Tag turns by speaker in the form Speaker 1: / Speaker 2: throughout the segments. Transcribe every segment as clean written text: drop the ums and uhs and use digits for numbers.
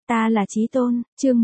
Speaker 1: Ta là Chí Tôn, chương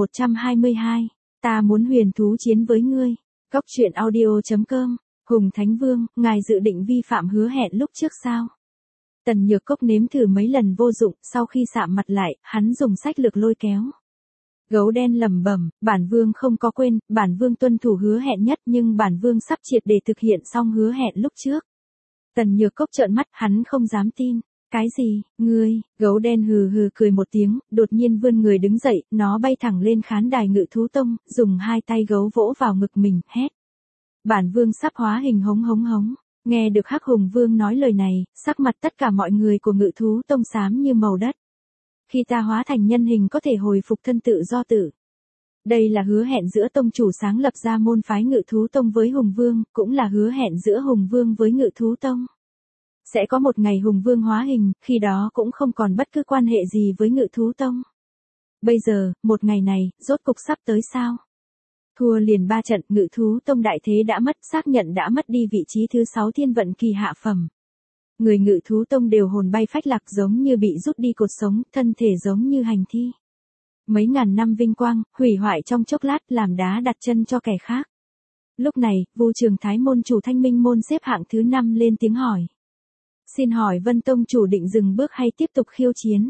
Speaker 1: 1122. Ta muốn huyền thú chiến với ngươi. Góc truyện audio.com. Hùng Thánh Vương, ngài dự định vi phạm hứa hẹn lúc trước sao? Tần Nhược Cốc nếm thử mấy lần vô dụng, sau khi sạm mặt lại, hắn dùng sách lược lôi kéo. Gấu đen lẩm bẩm, bản vương không có quên, bản vương tuân thủ hứa hẹn nhất nhưng bản vương sắp triệt để thực hiện xong hứa hẹn lúc trước. Tần Nhược Cốc trợn mắt, hắn không dám tin. Cái gì, ngươi? Gấu đen hừ hừ cười một tiếng, đột nhiên vươn người đứng dậy, nó bay thẳng lên khán đài Ngự Thú Tông, dùng hai tay gấu vỗ vào ngực mình, hét. Bản vương sắp hóa hình hống hống hống. Nghe được Hắc Hùng Vương nói lời này, sắc mặt tất cả mọi người của Ngự Thú Tông xám như màu đất. Khi ta hóa thành nhân hình có thể hồi phục thân tự do tử. Đây là hứa hẹn giữa tông chủ sáng lập ra môn phái Ngự Thú Tông với Hùng Vương, cũng là hứa hẹn giữa Hùng Vương với Ngự Thú Tông. Sẽ có một ngày Hùng Vương hóa hình, khi đó cũng không còn bất cứ quan hệ gì với Ngự Thú Tông. Bây giờ, một ngày này, rốt cục sắp tới sao? Thua liền 3 trận, Ngự Thú Tông đại thế đã mất, xác nhận đã mất đi vị trí thứ 6 thiên vận kỳ hạ phẩm. Người Ngự Thú Tông đều hồn bay phách lạc giống như bị rút đi cột sống, thân thể giống như hành thi. Mấy ngàn năm vinh quang, hủy hoại trong chốc lát, làm đá đặt chân cho kẻ khác. Lúc này, Vu Trường Thái môn chủ Thanh Minh môn xếp hạng thứ 5 lên tiếng hỏi. Xin hỏi Vân Tông chủ định dừng bước hay tiếp tục khiêu chiến?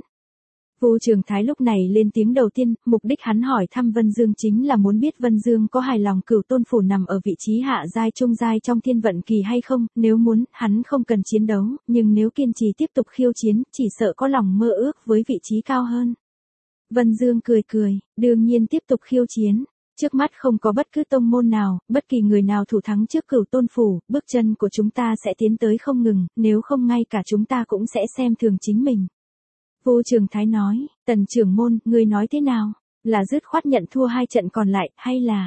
Speaker 1: Vu Trường Thái lúc này lên tiếng đầu tiên, mục đích hắn hỏi thăm Vân Dương chính là muốn biết Vân Dương có hài lòng Cửu Tôn phủ nằm ở vị trí hạ giai trung giai trong thiên vận kỳ hay không, nếu muốn, hắn không cần chiến đấu, nhưng nếu kiên trì tiếp tục khiêu chiến, chỉ sợ có lòng mơ ước với vị trí cao hơn. Vân Dương cười cười, đương nhiên tiếp tục khiêu chiến. Trước mắt không có bất cứ tông môn nào, bất kỳ người nào thủ thắng trước Cửu Tôn phủ, bước chân của chúng ta sẽ tiến tới không ngừng, nếu không ngay cả chúng ta cũng sẽ xem thường chính mình. Vu Trường Thái nói, Tần trưởng môn, ngươi nói thế nào? Là dứt khoát nhận thua 2 trận còn lại, hay là?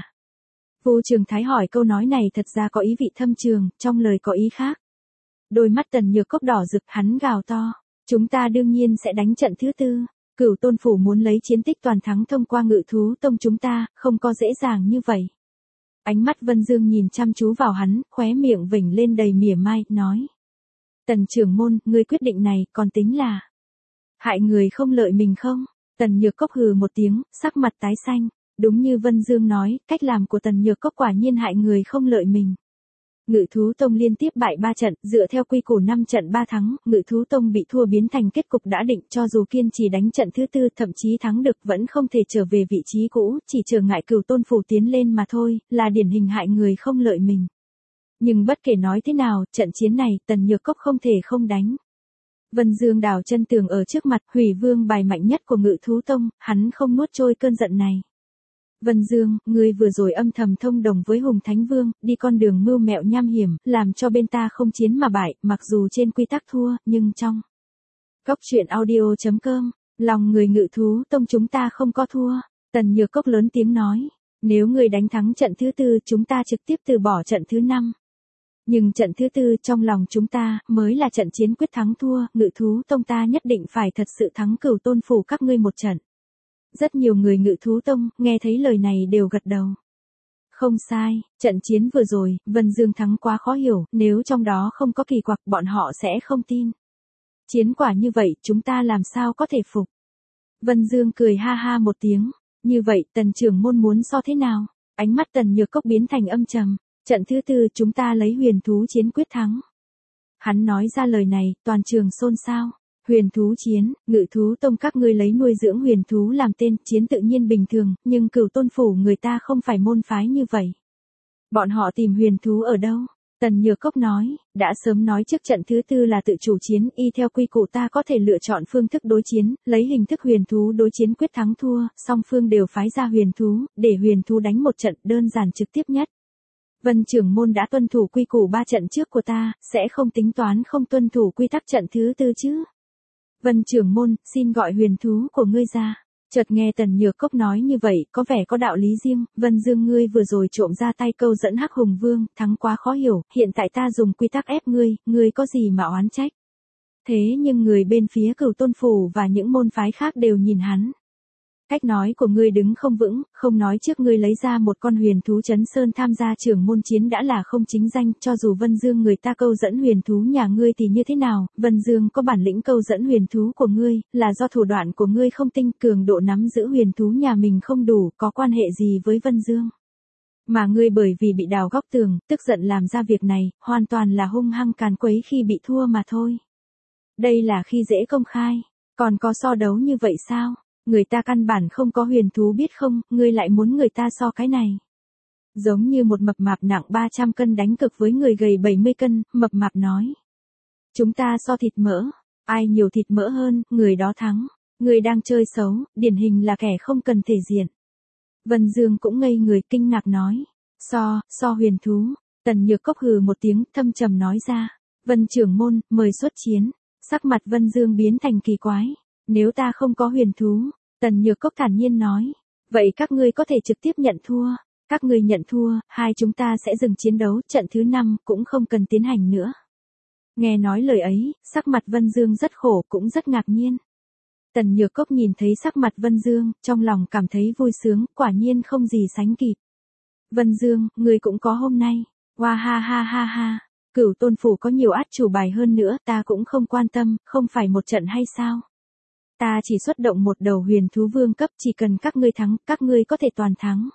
Speaker 1: Vu Trường Thái hỏi câu nói này thật ra có ý vị thâm trường, trong lời có ý khác. Đôi mắt Tần Nhược Cốc đỏ rực, hắn gào to, chúng ta đương nhiên sẽ đánh trận thứ 4. Cửu Tôn phủ muốn lấy chiến tích toàn thắng thông qua Ngự Thú Tông chúng ta, không có dễ dàng như vậy. Ánh mắt Vân Dương nhìn chăm chú vào hắn, khóe miệng vểnh lên đầy mỉa mai, nói. Tần trưởng môn, ngươi quyết định này, còn tính là hại người không lợi mình không? Tần Nhược Cốc hừ một tiếng, sắc mặt tái xanh. Đúng như Vân Dương nói, cách làm của Tần Nhược Cốc quả nhiên hại người không lợi mình. Ngự Thú Tông liên tiếp bại 3 trận, dựa theo quy củ 5 trận 3 thắng, Ngự Thú Tông bị thua biến thành kết cục đã định, cho dù kiên trì đánh trận thứ 4 thậm chí thắng được vẫn không thể trở về vị trí cũ, chỉ trở ngại Cửu Tôn phủ tiến lên mà thôi, là điển hình hại người không lợi mình. Nhưng bất kể nói thế nào, trận chiến này Tần Nhược Cốc không thể không đánh. Vân Dương đào chân tường ở trước mặt, hủy vương bài mạnh nhất của Ngự Thú Tông, hắn không nuốt trôi cơn giận này. Vân Dương, ngươi vừa rồi âm thầm thông đồng với Hùng Thánh Vương, đi con đường mưu mẹo nham hiểm, làm cho bên ta không chiến mà bại, mặc dù trên quy tắc thua, nhưng trong Góc truyện audio.com, lòng người Ngự Thú Tông chúng ta không có thua. Tần Nhược Cốc lớn tiếng nói, nếu ngươi đánh thắng trận thứ 4 chúng ta trực tiếp từ bỏ trận thứ 5. Nhưng trận thứ 4 trong lòng chúng ta mới là trận chiến quyết thắng thua, Ngự Thú Tông ta nhất định phải thật sự thắng Cửu Tôn phủ các ngươi một trận. Rất nhiều người Ngự Thú Tông nghe thấy lời này đều gật đầu. Không sai, trận chiến vừa rồi, Vân Dương thắng quá khó hiểu, nếu trong đó không có kỳ quặc bọn họ sẽ không tin. Chiến quả như vậy chúng ta làm sao có thể phục? Vân Dương cười ha ha một tiếng, như vậy Tần trưởng môn muốn so thế nào? Ánh mắt Tần Nhược Cốc biến thành âm trầm. Trận thứ 4 chúng ta lấy huyền thú chiến quyết thắng. Hắn nói ra lời này, toàn trường xôn xao. Huyền thú chiến, Ngự Thú Tông các ngươi lấy nuôi dưỡng huyền thú làm tên, chiến tự nhiên bình thường, nhưng Cửu Tôn phủ người ta không phải môn phái như vậy. Bọn họ tìm huyền thú ở đâu? Tần Nhược Cốc nói, đã sớm nói trước trận thứ 4 là tự chủ chiến, y theo quy củ ta có thể lựa chọn phương thức đối chiến, lấy hình thức huyền thú đối chiến quyết thắng thua, song phương đều phái ra huyền thú, để huyền thú đánh một trận đơn giản trực tiếp nhất. Vân trưởng môn đã tuân thủ quy củ 3 trận trước của ta, sẽ không tính toán không tuân thủ quy tắc trận thứ 4 chứ? Vân trưởng môn, xin gọi huyền thú của ngươi ra. Chợt nghe Tần Nhược Cốc nói như vậy, có vẻ có đạo lý riêng, Vân Dương ngươi vừa rồi trộm ra tay câu dẫn Hắc Hùng Vương, thắng quá khó hiểu, hiện tại ta dùng quy tắc ép ngươi có gì mà oán trách? Thế nhưng người bên phía Cửu Tôn phủ và những môn phái khác đều nhìn hắn. Cách nói của ngươi đứng không vững, không nói trước ngươi lấy ra một con huyền thú chấn sơn tham gia trưởng môn chiến đã là không chính danh, cho dù Vân Dương người ta câu dẫn huyền thú nhà ngươi thì như thế nào, Vân Dương có bản lĩnh câu dẫn huyền thú của ngươi, là do thủ đoạn của ngươi không tinh, cường độ nắm giữ huyền thú nhà mình không đủ, có quan hệ gì với Vân Dương. Mà ngươi bởi vì bị đào góc tường, tức giận làm ra việc này, hoàn toàn là hung hăng càn quấy khi bị thua mà thôi. Đây là khi dễ công khai, còn có so đấu như vậy sao? Người ta căn bản không có huyền thú biết không, ngươi lại muốn người ta so cái này. Giống như một mập mạp nặng 300 cân đánh cực với người gầy 70 cân, mập mạp nói. Chúng ta so thịt mỡ, ai nhiều thịt mỡ hơn, người đó thắng. Người đang chơi xấu, điển hình là kẻ không cần thể diện. Vân Dương cũng ngây người kinh ngạc nói. So huyền thú. Tần Nhược Cốc hừ một tiếng thâm trầm nói ra. Vân trưởng môn, mời xuất chiến. Sắc mặt Vân Dương biến thành kỳ quái. Nếu ta không có huyền thú, Tần Nhược Cốc thản nhiên nói. Vậy các ngươi có thể trực tiếp nhận thua. Các ngươi nhận thua, hai chúng ta sẽ dừng chiến đấu, trận thứ 5 cũng không cần tiến hành nữa. Nghe nói lời ấy, sắc mặt Vân Dương rất khổ cũng rất ngạc nhiên. Tần Nhược Cốc nhìn thấy sắc mặt Vân Dương, trong lòng cảm thấy vui sướng, quả nhiên không gì sánh kịp. Vân Dương, ngươi cũng có hôm nay. Hoa ha ha ha ha. Cửu Tôn Phủ có nhiều át chủ bài hơn nữa, ta cũng không quan tâm, không phải một trận hay sao? Ta chỉ xuất động một đầu huyền thú vương cấp, chỉ cần các ngươi thắng, các ngươi có thể toàn thắng.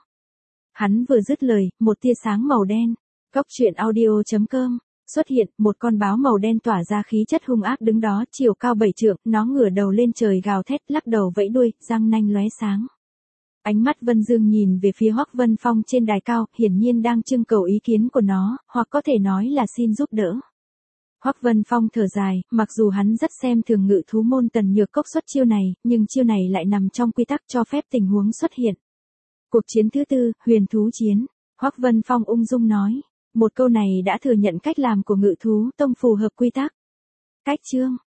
Speaker 1: Hắn vừa dứt lời, một tia sáng màu đen. Góc truyện audio.com xuất hiện, một con báo màu đen tỏa ra khí chất hung ác đứng đó, chiều cao 7 trượng, nó ngửa đầu lên trời gào thét, lắc đầu vẫy đuôi, răng nanh lóe sáng. Ánh mắt Vân Dương nhìn về phía Hoắc Vân Phong trên đài cao, hiển nhiên đang trưng cầu ý kiến của nó, hoặc có thể nói là xin giúp đỡ. Hoắc Vân Phong thở dài, mặc dù hắn rất xem thường Ngự thú môn Tần Nhược Cốc xuất chiêu này, nhưng chiêu này lại nằm trong quy tắc cho phép tình huống xuất hiện. Cuộc chiến thứ 4, huyền thú chiến. Hoắc Vân Phong ung dung nói. Một câu này đã thừa nhận cách làm của Ngự thú tông phù hợp quy tắc. Cách chương.